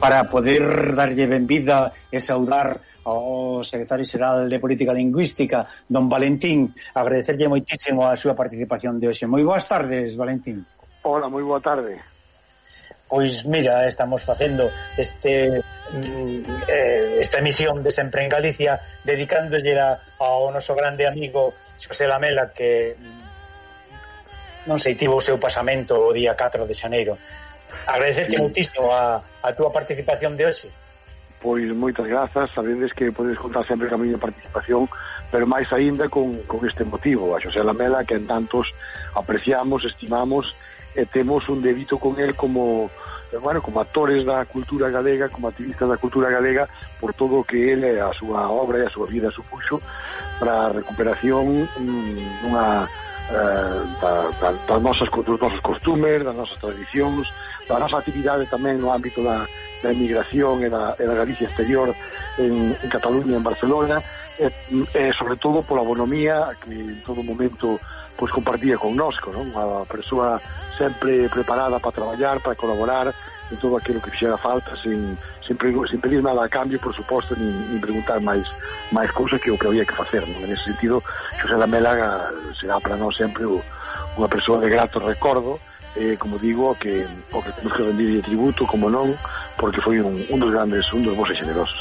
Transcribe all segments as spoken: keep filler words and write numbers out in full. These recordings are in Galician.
para poder darlle benvida e saudar ao secretario xeral de Política Lingüística, don Valentín, agradecerlle moitísimo a súa participación de hoxe. Moi boas tardes, Valentín. Hola, moi boa tarde. Pois mira, estamos facendo este eh, esta emisión de Sempre en Galicia dedicándolle ao noso grande amigo Xosé Lamela, que non sei, tivo o seu pasamento o día catro de xaneiro. Agradecerche sí. moitísimo a, a túa participación de hoxe. Pois moitas grazas, sabedes que podedes contar sempre con a miña participación, pero máis aínda con, con este motivo, a Xosé Lamela, que en tantos apreciamos, estimamos e temos un débito con él como, bueno, como actores da cultura galega, como activistas da cultura galega, por todo o que ele, a súa obra e a súa vida supuxo para a recuperación dunha eh, da, da, das nosas, dos nosos costumes, das nosas tradicións, da nosa actividade tamén no ámbito da, da emigración e da, e da Galicia exterior en, en Cataluña, en Barcelona, e, e sobre todo pola bonomía que en todo momento pois compartía connosco, non? Unha persoa sempre preparada para traballar, para colaborar en todo aquilo que fixera falta, sin, sin, sin pedir nada a cambio, por suposto, nin, nin preguntar máis máis cousas que o que había que facer, non? En ese sentido, Xosé Lamela será para nós sempre o, unha persoa de grato recordo, eh, como digo, que o que temos que rendir de tributo, como non, porque foi un, un dos grandes, un dos voces generosos.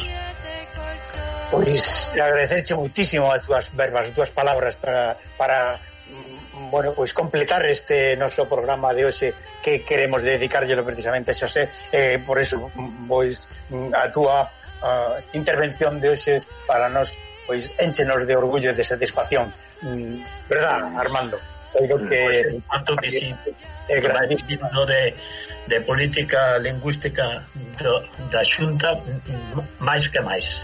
Pois agradecerche moitísimo as túas verbas, as túas palabras para, para bueno, pois completar este noso programa de hoxe que queremos dedicarllelo precisamente a Xosé, eh, por eso pois a túa a intervención de hoxe para nós pois énchenos de orgullo e de satisfacción, mm, verdad, Armando? Creo que pues, tanto que sí, é grandísimo de, de política lingüística do, da Xunta, máis que máis.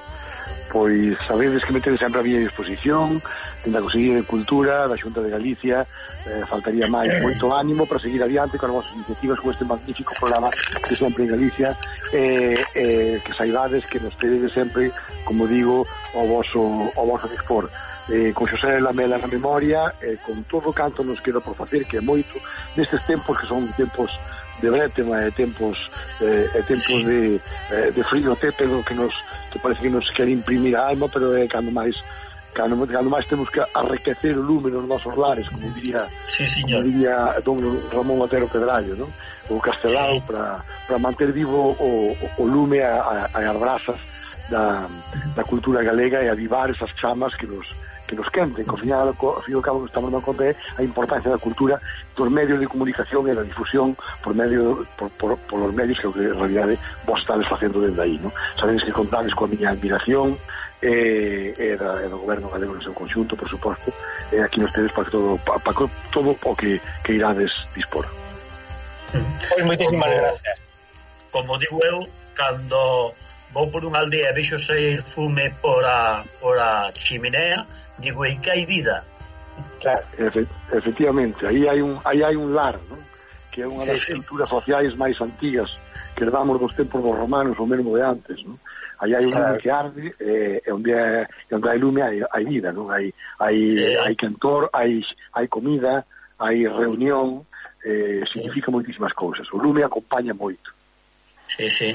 Pois sabedes que me tedes sempre a miña disposición dentro da Consellería de Cultura da Xunta de Galicia, eh, faltaría máis moito ánimo para seguir adiante con as vosas iniciativas, con este magnífico programa de Sempre en Galicia, eh, eh, que saibades que nos tedes sempre, como digo, ao vosso, ao vosso dispor, eh, con Xosé Lamela na memoria, eh, con todo o canto nos queda por facer, que é moito nestes tempos que son tempos de brétema e tempos eh, e tempos sí. de, eh, de frío tépedo que nos que parece que nos quer imprimir a alma, pero é cando máis cando, cando máis temos que arrequecer o lume nos nosos lares, como diría sí, como diría don Ramón Otero Pedrallo, ¿no? O Castelao, sí. para, para manter vivo o, o lume a, a, as brasas da, da cultura galega e avivar esas chamas que nos que nos quenten, que ao final, ao fin e ao cabo que estamos dando conta é a importancia da cultura dos medios de comunicación e da difusión por medio por, por, por os medios que en realidade vos estades facendo desde aí, non? Sabedes que contades coa miña admiración e, e, da, e do goberno galego no seu conxunto, por suposto, e aquí nos tedes para todo, para, para todo o que, que irades dispor. Pois moitísimas gracias. Como digo eu, cando vou por unha aldea e vexo sair fume por a, por a chimenea, digo, e que hai vida? Claro. Efe, efectivamente, aí hai un aí hai un lar, ¿no? Que é unha das sí, estruturas sí. sociais máis antigas que herdamos dos tempos dos romanos ou mesmo de antes, ¿no? Aí hai un claro. lume que arde e eh, onde, é, onde hai lume hai, hai vida, ¿no? Hai, hai, sí. hai cantor, hai, hai comida, hai reunión, eh, significa sí. moitísimas cousas. O lume acompaña moito. Sí, sí.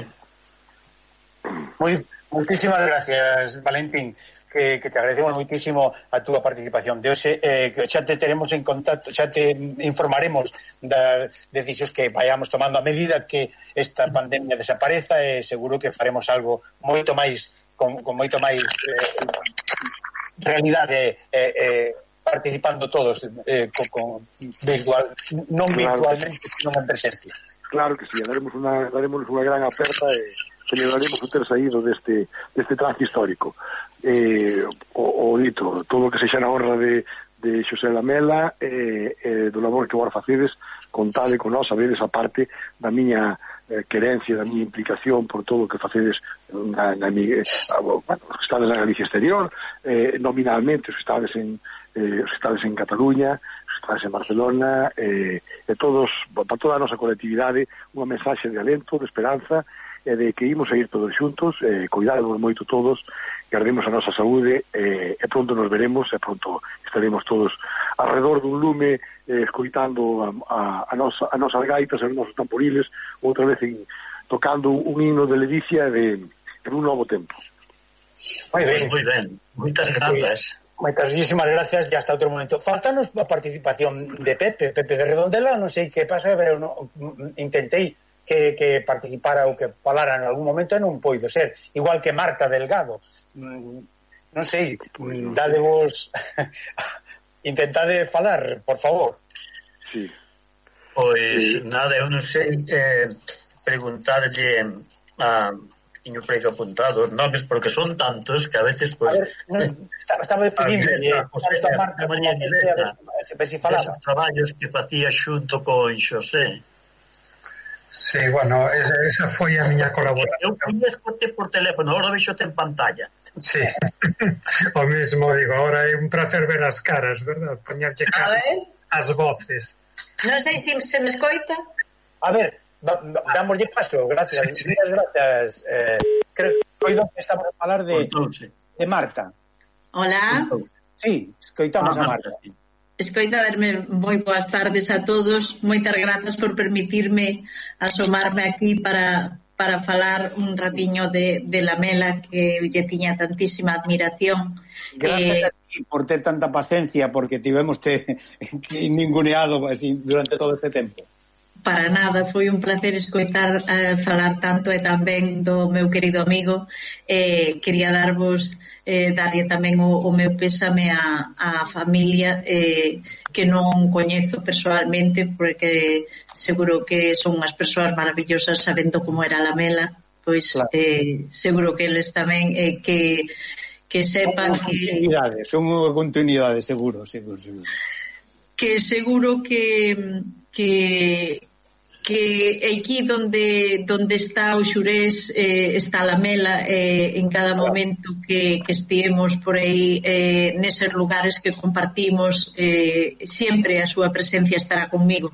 Moi, moitísimas gracias, Valentín, que, que te agradecemos moitísimo a túa participación de hoxe, eh, que xa te teremos en contacto, xa te informaremos das decisións que vayamos tomando a medida que esta pandemia desapareza, e seguro que faremos algo moito máis con, con moito máis eh, realidade eh, eh, participando todos eh, con, con virtual, non claro. virtualmente, sino en presencia. Claro que sí, daremos unha, daremos unha gran aperta e celebraremos o ter saído deste, deste trance histórico. Eh, o, o dito, todo o que sexa na honra de, de Xosé Lamela e eh, eh, do labor que vos facedes, contade con nós, sabedes a parte da miña eh, querencia, da miña implicación por todo o que facedes na, na, eh, bueno, os estades na Galicia exterior, eh, nominalmente os estades en eh, os estades en Cataluña, os estades en Barcelona, eh, e todos, para toda a nosa colectividade, unha mensaxe de alento, de esperanza, e de que imos a ir todos xuntos, eh, cuidademos moito todos, guardemos a nosa saúde, eh, e pronto nos veremos, e pronto estaremos todos alrededor dun lume, eh, escoitando a, a, a, nosa, a nosas gaitas, a nosos tamporiles, outra vez en, tocando un himno de ledicia de, de un novo tempo. Moi ben, moi ben. Moitas grazas. Moitísimas gracias e hasta outro momento. Faltanos a participación de Pepe, Pepe de Redondela, non sei que pasa, pero no, intentei que, que participara ou que falara en algún momento e non poido ser. Igual que Marta Delgado. Non sei, dade vos... intentade falar, por favor. Sí. Pois, sí. Nada, eu non sei eh, preguntarlle a... Tiño por aí apuntado os nomes porque son tantos que a veces pues, a ver, no, estaba, estaba pedindo a Marta María Nileta esos traballos que facía xunto con Xosé. Sí, bueno, esa, esa foi a miña colaboración. Eu coñezcote por teléfono, ahora vexote en pantalla. Sí, o mismo digo, ahora é un placer ver as caras, verdad? Poñerlle cara as voces. Non sei se se me escoita. A ver, damos de paso, gracias, sí, sí. Muchas gracias. Eh, creo que estamos a falar de, de Marta. Hola. Sí, escoitamos ah, a Marta. Sí. Escoita, verme, moi boas tardes a todos. Moitas grazas por permitirme asomarme aquí para para falar un ratiño de, de Lamela, que lle tiña tantísima admiración. Gracias eh, a ti por ter tanta paciencia, porque tivemos te ninguneado así, durante todo este tempo. Para nada, foi un placer escoitar uh, falar tanto e tamén do meu querido amigo. Eh, quería darvos eh, darlle tamén o, o meu pésame a, a familia eh, que non coñezo persoalmente, porque seguro que son unhas persoas maravillosas sabendo como era Lamela, pois claro. eh, seguro que eles tamén eh, que, que sepan son que... Son unha continuidade, seguro, seguro, seguro. Que seguro que... que que aquí donde donde está o Xurés eh, está Lamela eh, en cada momento que, que estiemos por aí eh, neses lugares que compartimos eh, sempre a súa presencia estará conmigo.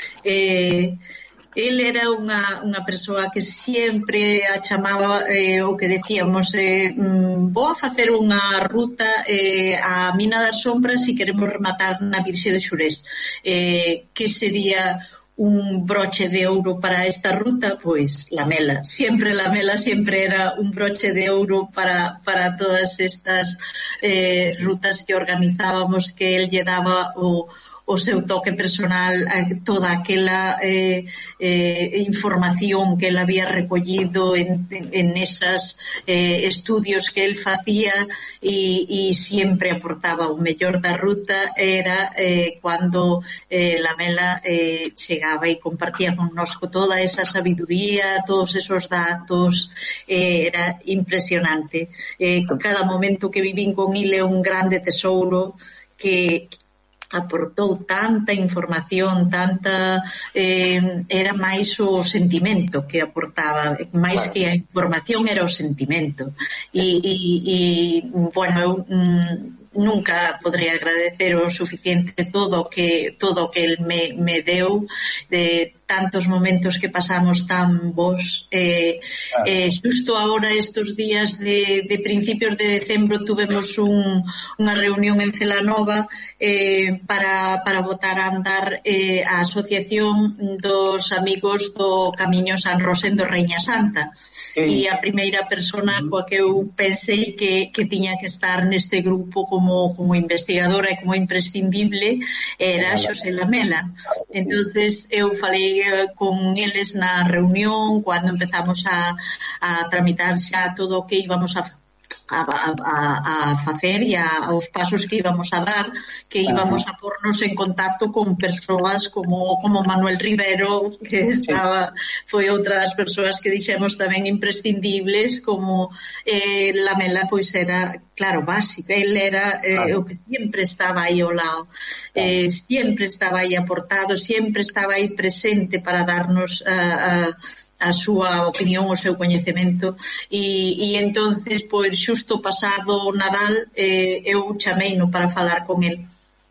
eh, el era unha, unha persoa que sempre a chamaba eh, o que decíamos eh, vou a facer unha ruta eh, a Mina das Sombras e queremos rematar na Virxe de Xurés. Eh, que sería un broche de ouro para esta ruta? Pois Lamela, sempre Lamela sempre era un broche de ouro para, para todas estas eh, rutas que organizábamos, que el lle daba o o seu toque personal, toda aquela eh, eh, información que él había recollido en, en esas eh, estudios que él facía e, e sempre aportaba o mellor da ruta. Era eh, cando eh, Lamela eh, chegaba e compartía connosco toda esa sabiduría, todos esos datos. Eh, era impresionante. Eh, cada momento que vivín con ele é un grande tesouro que aportou tanta información, tanta eh, era máis o sentimento que aportaba, máis que a información era o sentimento. E, e, e bueno, eu mm, nunca podría agradecer o suficiente todo que todo que el me, me deu, de tantos momentos que pasamos tan bons. Eh, claro. eh, justo ahora, estos días de, de principios de decembro, tuvemos un, unha reunión en Celanova eh, para, para botar a andar eh, a asociación dos amigos do Camiño San Rosendo Reña Santa. E a primeira persona coa que eu pensei que, que tiña que estar neste grupo como, como investigadora e como imprescindible era Xosé Lamela. Entonces eu falei con eles na reunión cando empezamos a, a tramitar xa todo o que íbamos a A, a, a facer e a, aos pasos que íbamos a dar, que íbamos a pornos en contacto con persoas como, como Manuel Rivero, que estaba foi outra das persoas que dixemos tamén imprescindibles, como eh, Lamela, pois era claro, básico, el era eh, claro. o que sempre estaba aí ao lado, eh, sempre estaba aí aportado, sempre estaba aí presente para darnos a, a a súa opinión, o seu coñecemento. E, e entonces, pois, xusto pasado o Nadal, eh, eu chameino para falar con el.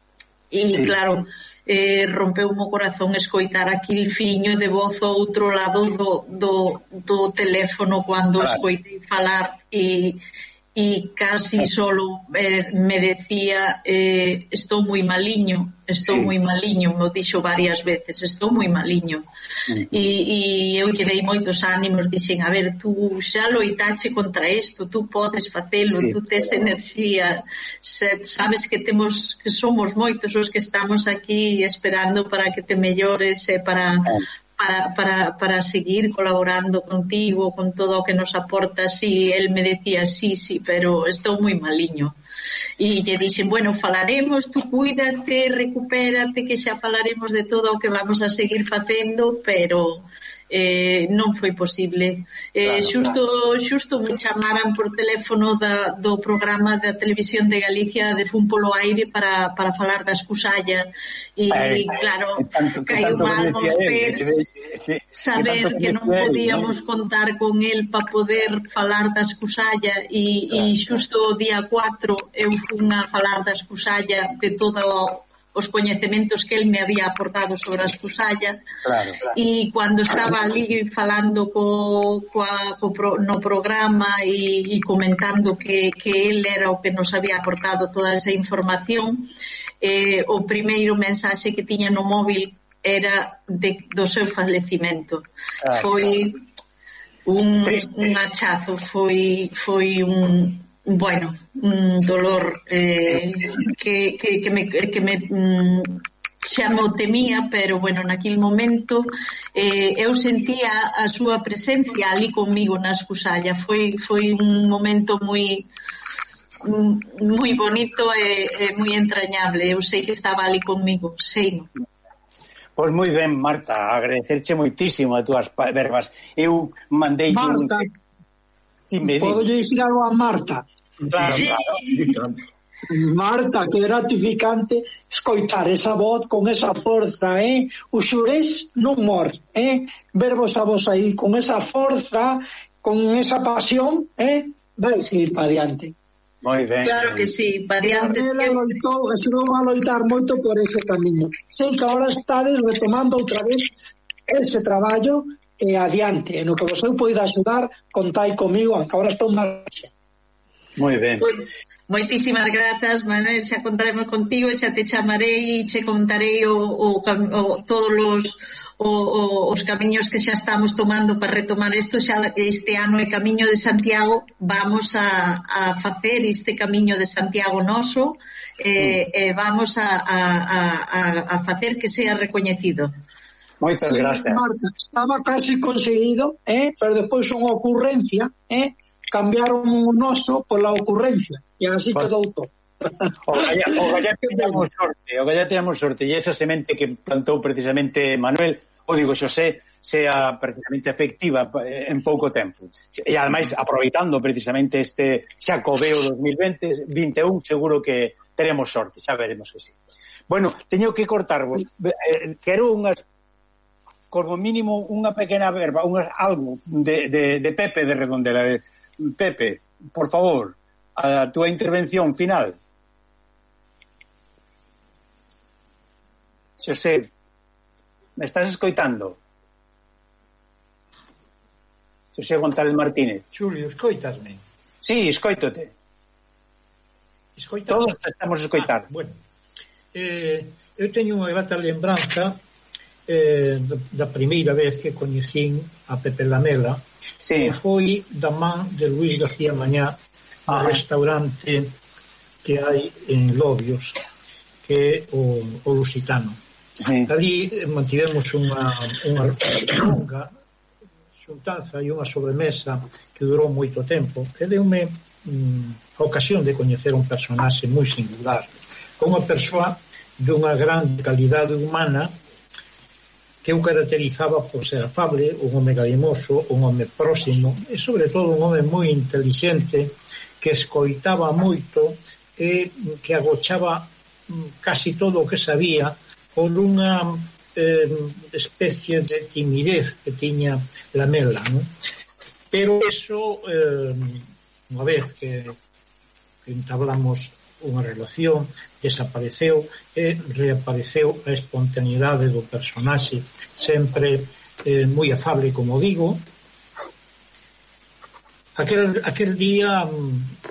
E, sí. claro, eh, rompeu o corazón escoitar aquil fiño de voz ao outro lado do, do, do teléfono cando claro. escoitei falar e, y casi solo eh, me decía eh, estou moi maliño, estou sí. moi maliño, me dixo varias veces, estou moi maliño. Uh-huh. E, e eu lle dei moitos ánimos, dixen, a ver, tú xa loitache contra isto, tú podes facelo, sí. tú tes enerxía, sabes que temos que somos moitos os que estamos aquí esperando para que te mellores e para... Para, para, para seguir colaborando contigo, con todo o que nos aportas. Y él me decía, sí, sí, pero estou moi maliño. E lle dixen, bueno, falaremos, tú cuídate, recupérate, que xa falaremos de todo o que vamos a seguir facendo, pero eh, non foi posible. Eh, claro, xusto, claro. xusto me chamaran por teléfono da, do programa da Televisión de Galicia de Fun polo Aire para, para falar da escusalla e, ay, claro, caiu mal nos pés saber que non podíamos contar con el para poder falar da escusalla e, e xusto o día cuatro eu fun a falar da escusalla, de todo o os coñecementos que el me había aportado sobre a escusalla, claro, claro. E cando estaba ali falando co, coa, co pro, no programa e, e comentando que, que el era o que nos había aportado toda esa información, eh, o primeiro mensaxe que tiña no móvil era de, do seu falecimento. Ah, foi un, un hachazo, foi, foi un... bueno, un dolor eh, que, que, que me, que me mm, xa me temía, pero bueno, naquele momento eh, eu sentía a súa presencia ali comigo na escusalla. Foi, foi un momento moi moi bonito e, e moi entrañable. Eu sei que estaba ali comigo, sei. Pois moi ben, Marta, agradecerche moitísimo as túas verbas. Eu mandei Marta, un... podo dicir algo a Marta? Claro, sí. Claro. Marta, que gratificante escoitar esa voz con esa forza, eh? O Xurés non mor, eh? Vervos a vos aí con esa forza, con esa pasión, eh? Vai seguir para diante. Moi ben. Claro que sí, para diante. Ela loitou, axudou a loitar moito por ese camiño. Sei que agora estades retomando outra vez ese traballo e adiante, no que vos eu poida axudar, contai comigo, que agora estou máis... Moi ben. Moitísimas grazas, Manuel, xa contaremos contigo, xa te chamarei e che contarei o, o, o, todos os, o, o, os camiños que xa estamos tomando para retomar isto. Xa este ano é Camiño de Santiago, vamos a, a facer este Camiño de Santiago noso e eh, eh, vamos a, a, a, a facer que sea recoñecido. Moitas sí, gracias. Marta, estaba casi conseguido, eh? Pero despois unha ocurrencia, eh? Cambiaron o noso pola ocurrencia e así pues, quedou todo. O galla teníamos sorte, o galla teníamos sorte e esa semente que plantou precisamente Manuel, o digo Xosé, sea precisamente efectiva en pouco tempo. E ademais aproveitando precisamente este Xacobeo dos mil vinte, vinte e un, seguro que teremos sorte, xa veremos que sí. Bueno, teño que cortarvos. Eh, quero unhas como mínimo unha pequena verba, unhas algo de, de, de Pepe de Redondela. De, Pepe, por favor, a túa intervención final. Xosé, me estás escoitando? Xosé González Martínez. Xulio, escoitasme? Sí, escoítote. Escoitasme? Todos te estamos a escoitar. Ah, bueno, eh, eu teño unha grata lembranza eh, da primeira vez que coñecín a Pepe Lamela. Sí. Foi da man de Luis García Mañá, no ah. restaurante que hai en Lobios, que é o, o Lusitano. Sí. Ali mantivemos unha, unha longa xuntanza e unha sobremesa que durou moito tempo, que deu-me mm, a ocasión de coñecer un personaxe moi singular, unha persoa dunha gran calidade humana que eu caracterizaba por ser afable, un home galimoso, un home próximo e, sobre todo, un home moi inteligente que escoitaba moito e que agochaba casi todo o que sabía por unha eh, especie de timidez que tiña Lamela, ¿no? Pero eso, eh, unha vez que, que entablamos unha relación, desapareceu e reapareceu a espontaneidade do personaxe, sempre eh, moi afable, como digo. Aquel, aquel día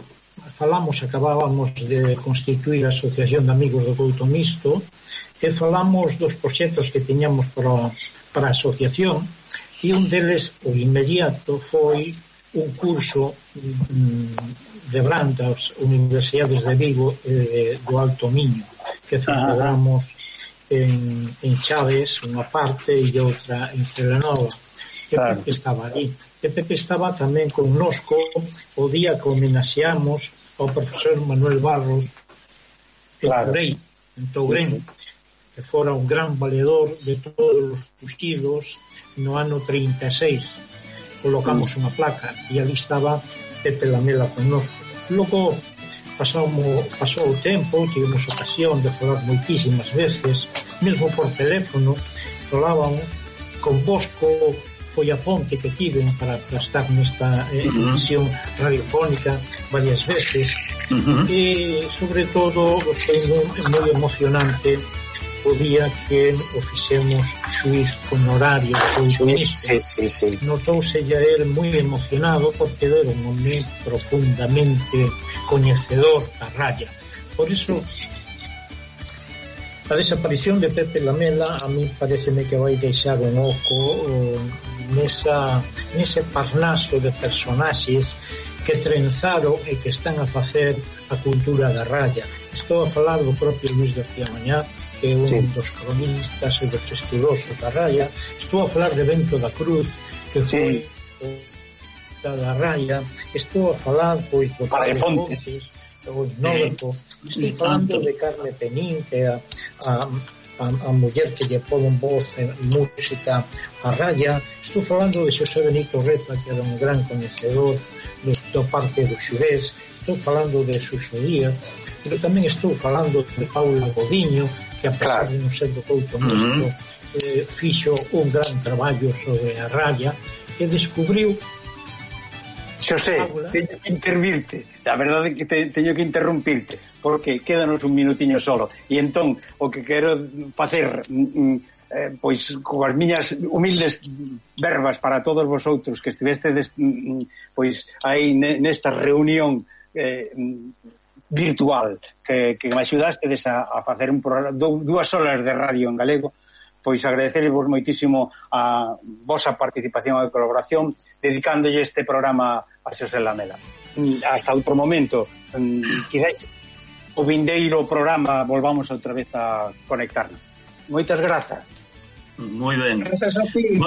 falamos, acabábamos de constituir a Asociación de Amigos do Couto Mixto e falamos dos proxectos que tiñamos para, para a asociación, e un deles, o inmediato, foi un curso de Brandas, Universidades de Vigo e do Alto Miño, que celebramos en, en Chaves, unha parte, e outra en Celenova. E claro. Pepe estaba ali. E Pepe estaba tamén connosco o día que homenaxeamos ao profesor Manuel Barros en claro. Tourei, en Tourén, que fora un gran valedor de todos os fuxidos no ano trinta e seis. Colocamos mm. unha placa e ali estaba Pepe Lamela connosco. Logo pasou, pasou o tempo, tivemos ocasión de falar moitísimas veces, mesmo por teléfono, falaban con Bosco, foi a ponte que tiven para, para estar nesta eh, uh-huh. emisión radiofónica varias veces, uh-huh. e sobre todo foi moi, moi emocionante o día que o fixemos xuiz honorario do Couto. Sí, sí, sí. Notouse ya él moi emocionado porque era un home profundamente coñecedor da raya. Por iso a desaparición de Pepe Lamela a mí pareceme que vai deixar un oco uh, nesa, nese parnaso de personaxes que trenzaron e que están a facer a cultura da raya. Estou a falar do propio Luis García Mañá, que é un sí. dos cronistas e dos estudosos da raya. Estou a falar de Bento da Cruz, que foi sí. da raya. Estou a falar pois do Padre Fontes, o Inógrafo. Estou falando de Carme Penín, que é a, a, a, a muller que lle pon voz en música a raya. Estou falando de Xosé Benito Reza, que era un gran coñecedor do, do Parque do Xurés. Estou falando de Suso Díaz, pero tamén estou falando de Paula Godiño, que a pesar claro. de non ser do Couto Mixto, uh-huh. eh, fixo un gran traballo sobre a raya e descubriu. Xosé, teño que intervirte, a verdade é que te, teño que interrumpirte, porque quédanos un minutiño solo, e entón o que quero facer mm, eh, pois coas miñas humildes verbas para todos vosotros que estivestedes mm, pois aí nesta reunión eh, virtual que, que me axudastedes a, a facer un programa, dúas horas de radio en galego, pois agradecervos moitísimo a vosa participación e colaboración dedicándolle este programa a Xosé Lamela. Hasta outro momento, quizás o vindeiro programa volvamos outra vez a conectarnos. Moitas grazas. Moi ben. Grazas a ti.